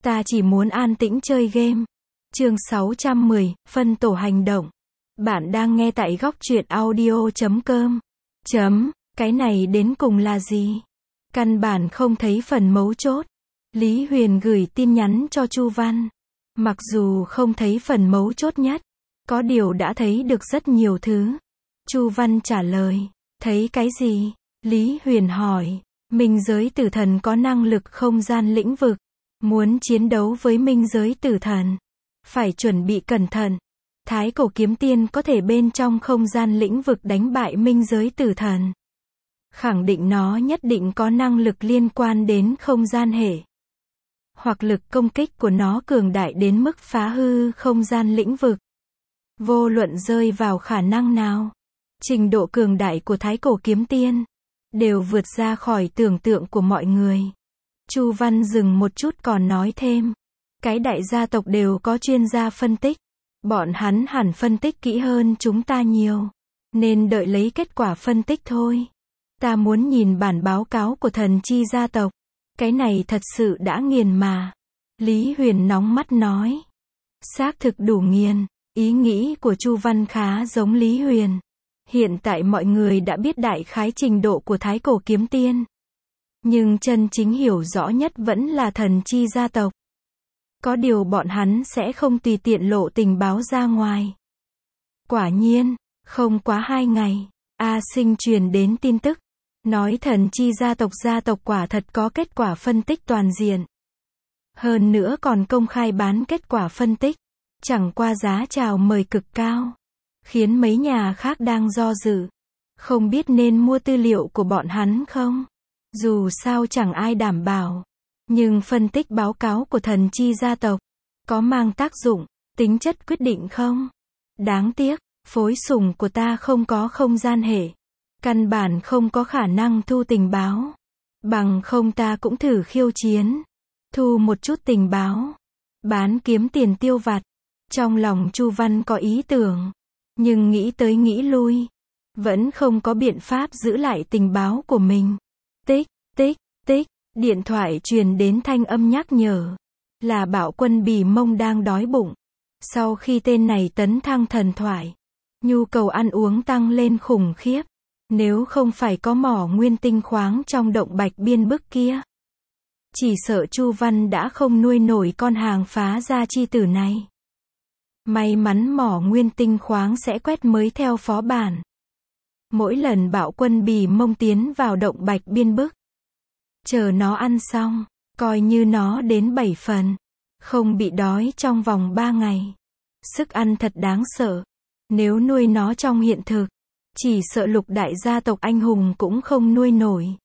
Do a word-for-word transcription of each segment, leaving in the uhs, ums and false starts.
Ta chỉ muốn an tĩnh chơi game. Chương sáu trăm mười, phân tổ hành động. Bạn đang nghe tại góc truyện audio chấm com. Chấm, cái này đến cùng là gì? Căn bản không thấy phần mấu chốt. Lý Huyền gửi tin nhắn cho Chu Văn. Mặc dù không thấy phần mấu chốt nhất, có điều đã thấy được rất nhiều thứ. Chu Văn trả lời, thấy cái gì? Lý Huyền hỏi, minh giới tử thần có năng lực không gian lĩnh vực. Muốn chiến đấu với minh giới tử thần, phải chuẩn bị cẩn thận. Thái cổ kiếm tiên có thể bên trong không gian lĩnh vực đánh bại minh giới tử thần. Khẳng định nó nhất định có năng lực liên quan đến không gian hệ. Hoặc lực công kích của nó cường đại đến mức phá hư không gian lĩnh vực. Vô luận rơi vào khả năng nào, trình độ cường đại của thái cổ kiếm tiên đều vượt ra khỏi tưởng tượng của mọi người. Chu Văn dừng một chút còn nói thêm, cái đại gia tộc đều có chuyên gia phân tích, bọn hắn hẳn phân tích kỹ hơn chúng ta nhiều, nên đợi lấy kết quả phân tích thôi. Ta muốn nhìn bản báo cáo của thần chi gia tộc, cái này thật sự đã nghiền mà. Lý Huyền nóng mắt nói, xác thực đủ nghiền. Ý nghĩ của Chu Văn khá giống Lý Huyền. Hiện tại mọi người đã biết đại khái trình độ của thái cổ kiếm tiên. Nhưng chân chính hiểu rõ nhất vẫn là thần chi gia tộc. Có điều bọn hắn sẽ không tùy tiện lộ tình báo ra ngoài. Quả nhiên, không quá hai ngày, A Sinh truyền đến tin tức, nói thần chi gia tộc gia tộc quả thật có kết quả phân tích toàn diện. Hơn nữa còn công khai bán kết quả phân tích, chẳng qua giá chào mời cực cao, khiến mấy nhà khác đang do dự, không biết nên mua tư liệu của bọn hắn không. Dù sao chẳng ai đảm bảo, nhưng phân tích báo cáo của thần chi gia tộc có mang tác dụng, tính chất quyết định không? Đáng tiếc, phối sủng của ta không có không gian hệ, căn bản không có khả năng thu tình báo. Bằng không ta cũng thử khiêu chiến, thu một chút tình báo, bán kiếm tiền tiêu vặt. Trong lòng Chu Văn có ý tưởng, nhưng nghĩ tới nghĩ lui, vẫn không có biện pháp giữ lại tình báo của mình. Tích, tích, tích, điện thoại truyền đến thanh âm nhắc nhở, là Bạo Quân Bì Mông đang đói bụng. Sau khi tên này tấn thăng thần thoại, nhu cầu ăn uống tăng lên khủng khiếp. Nếu không phải có mỏ nguyên tinh khoáng trong động Bạch Biên Bức kia, chỉ sợ Chu Văn đã không nuôi nổi con hàng phá gia chi tử này. May mắn mỏ nguyên tinh khoáng sẽ quét mới theo phó bản. Mỗi lần Bạo Quân Bì Mông tiến vào động Bạch Biên Bức, chờ nó ăn xong, coi như nó đến bảy phần, không bị đói trong vòng ba ngày. Sức ăn thật đáng sợ. Nếu nuôi nó trong hiện thực, chỉ sợ lục đại gia tộc anh hùng cũng không nuôi nổi.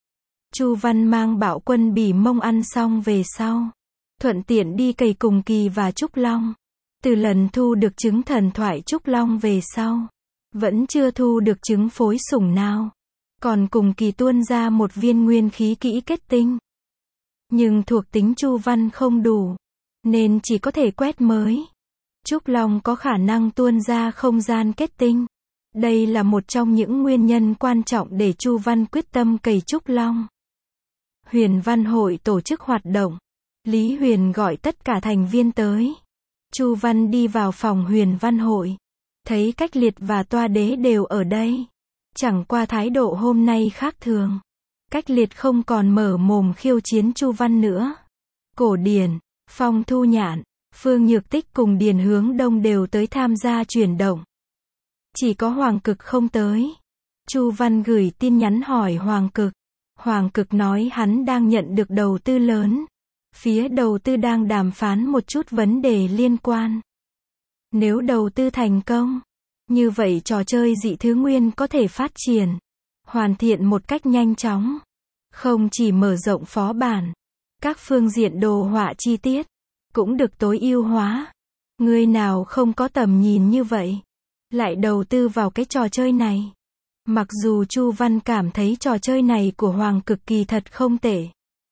Chu Văn mang Bạo Quân Bì Mông ăn xong về sau, thuận tiện đi cày cùng Kỳ và Trúc Long. Từ lần thu được trứng thần thoại Trúc Long về sau, vẫn chưa thu được trứng phối sủng nào. Còn cùng Kỳ tuôn ra một viên nguyên khí kỹ kết tinh. Nhưng thuộc tính Chu Văn không đủ, nên chỉ có thể quét mới. Trúc Long có khả năng tuôn ra không gian kết tinh. Đây là một trong những nguyên nhân quan trọng để Chu Văn quyết tâm cày Trúc Long. Huyền Văn Hội tổ chức hoạt động. Lý Huyền gọi tất cả thành viên tới. Chu Văn đi vào phòng Huyền Văn Hội, thấy Cách Liệt và Toa Đế đều ở đây. Chẳng qua thái độ hôm nay khác thường. Cách Liệt không còn mở mồm khiêu chiến Chu Văn nữa. Cổ Điển, Phong Thu Nhạn, Phương Nhược Tích cùng Điền Hướng Đông đều tới tham gia chuyển động. Chỉ có Hoàng Cực không tới. Chu Văn gửi tin nhắn hỏi Hoàng Cực. Hoàng Cực nói hắn đang nhận được đầu tư lớn. Phía đầu tư đang đàm phán một chút vấn đề liên quan. Nếu đầu tư thành công, như vậy trò chơi dị thứ nguyên có thể phát triển, hoàn thiện một cách nhanh chóng. Không chỉ mở rộng phó bản, các phương diện đồ họa chi tiết cũng được tối ưu hóa. Người nào không có tầm nhìn như vậy, lại đầu tư vào cái trò chơi này. Mặc dù Chu Văn cảm thấy trò chơi này của Hoàng Cực kỳ thật không tệ.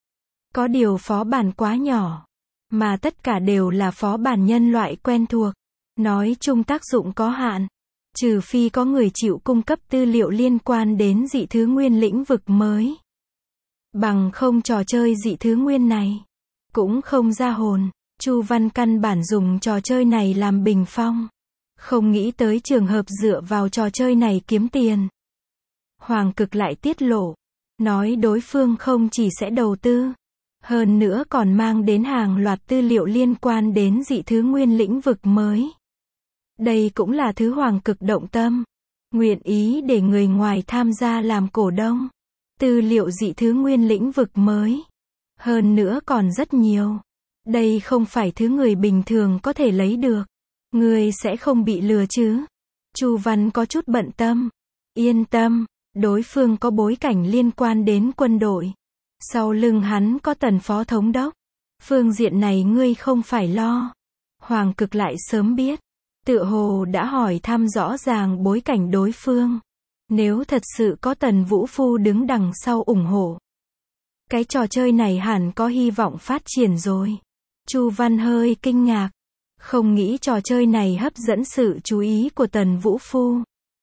Có điều phó bản quá nhỏ, mà tất cả đều là phó bản nhân loại quen thuộc. Nói chung tác dụng có hạn, trừ phi có người chịu cung cấp tư liệu liên quan đến dị thứ nguyên lĩnh vực mới. Bằng không trò chơi dị thứ nguyên này, cũng không ra hồn. Chu Văn căn bản dùng trò chơi này làm bình phong. Không nghĩ tới trường hợp dựa vào trò chơi này kiếm tiền. Hoàng Cực lại tiết lộ. Nói đối phương không chỉ sẽ đầu tư. Hơn nữa còn mang đến hàng loạt tư liệu liên quan đến dị thứ nguyên lĩnh vực mới. Đây cũng là thứ Hoàng Cực động tâm. Nguyện ý để người ngoài tham gia làm cổ đông. Tư liệu dị thứ nguyên lĩnh vực mới. Hơn nữa còn rất nhiều. Đây không phải thứ người bình thường có thể lấy được. Người sẽ không bị lừa chứ? Chu Văn có chút bận tâm. Yên tâm, đối phương có bối cảnh liên quan đến quân đội. Sau lưng hắn có Tần phó thống đốc. Phương diện này ngươi không phải lo. Hoàng Cực lại sớm biết. Tựa hồ đã hỏi thăm rõ ràng bối cảnh đối phương. Nếu thật sự có Tần Vũ Phu đứng đằng sau ủng hộ. Cái trò chơi này hẳn có hy vọng phát triển rồi. Chu Văn hơi kinh ngạc. Không nghĩ trò chơi này hấp dẫn sự chú ý của Tần Vũ Phu.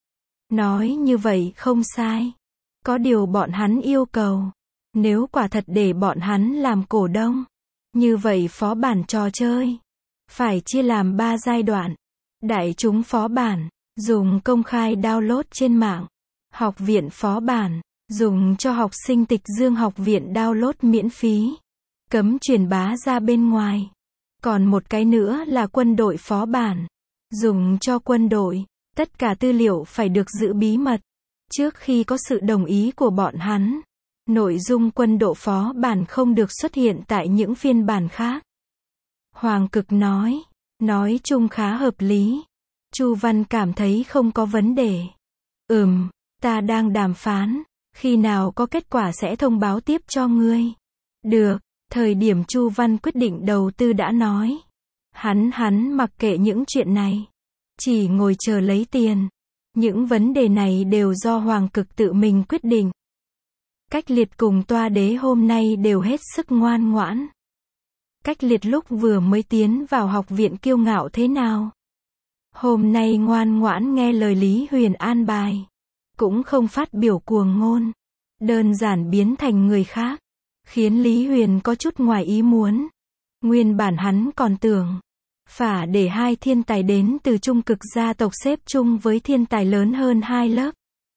Nói như vậy không sai. Có điều bọn hắn yêu cầu. Nếu quả thật để bọn hắn làm cổ đông. Như vậy phó bản trò chơi. Phải chia làm ba giai đoạn. Đại chúng phó bản. Dùng công khai download trên mạng. Học viện phó bản. Dùng cho học sinh tịch dương học viện download miễn phí. Cấm truyền bá ra bên ngoài. Còn một cái nữa là quân đội phó bản. Dùng cho quân đội. Tất cả tư liệu phải được giữ bí mật. Trước khi có sự đồng ý của bọn hắn. Nội dung quân đội phó bản không được xuất hiện tại những phiên bản khác. Hoàng Cực nói. Nói chung khá hợp lý. Chu Văn cảm thấy không có vấn đề. Ừm, ta đang đàm phán. Khi nào có kết quả sẽ thông báo tiếp cho ngươi. Được, thời điểm Chu Văn quyết định đầu tư đã nói. Hắn hắn mặc kệ những chuyện này. Chỉ ngồi chờ lấy tiền. Những vấn đề này đều do Hoàng Cực tự mình quyết định. Cách Liệt cùng Toa Đế hôm nay đều hết sức ngoan ngoãn. Cách Liệt lúc vừa mới tiến vào học viện kiêu ngạo thế nào? Hôm nay ngoan ngoãn nghe lời Lý Huyền an bài. Cũng không phát biểu cuồng ngôn. Đơn giản biến thành người khác. Khiến Lý Huyền có chút ngoài ý muốn. Nguyên bản hắn còn tưởng. Phả để hai thiên tài đến từ trung cực gia tộc xếp chung với thiên tài lớn hơn hai lớp.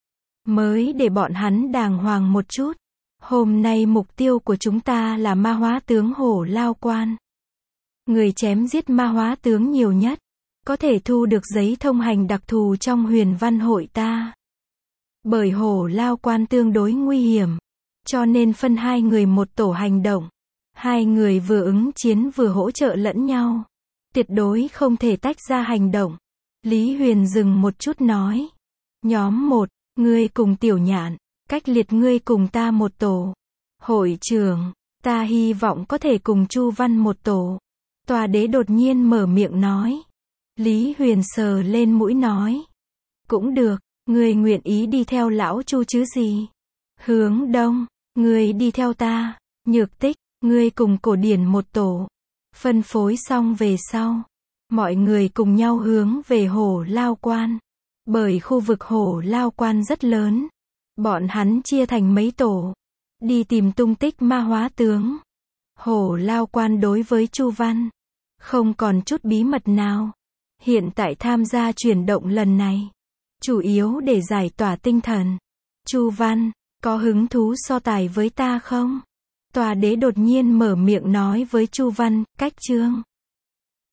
Mới để bọn hắn đàng hoàng một chút. Hôm nay mục tiêu của chúng ta là ma hóa tướng Hổ Lao Quan. Người chém giết ma hóa tướng nhiều nhất. Có thể thu được giấy thông hành đặc thù trong huyền văn hội ta. Bởi Hổ Lao Quan tương đối nguy hiểm. Cho nên phân hai người một tổ hành động. Hai người vừa ứng chiến vừa hỗ trợ lẫn nhau. Tuyệt đối không thể tách ra hành động. Lý Huyền dừng một chút nói. Nhóm một, ngươi cùng Tiểu Nhạn. Cách Liệt ngươi cùng ta một tổ. Hội trưởng, ta hy vọng có thể cùng Chu Văn một tổ. Tòa Đế đột nhiên mở miệng nói. Lý Huyền sờ lên mũi nói. Cũng được, ngươi nguyện ý đi theo lão Chu chứ gì. Hướng Đông, ngươi đi theo ta. Nhược Tích, ngươi cùng Cổ Điển một tổ. Phân phối xong về sau. Mọi người cùng nhau hướng về Hổ Lao Quan. Bởi khu vực Hổ Lao Quan rất lớn. Bọn hắn chia thành mấy tổ. Đi tìm tung tích ma hóa tướng. Hổ Lao Quan đối với Chu Văn. Không còn chút bí mật nào. Hiện tại tham gia chuyển động lần này. Chủ yếu để giải tỏa tinh thần. Chu Văn, có hứng thú so tài với ta không? Tòa Đế đột nhiên mở miệng nói với Chu Văn, cách chương.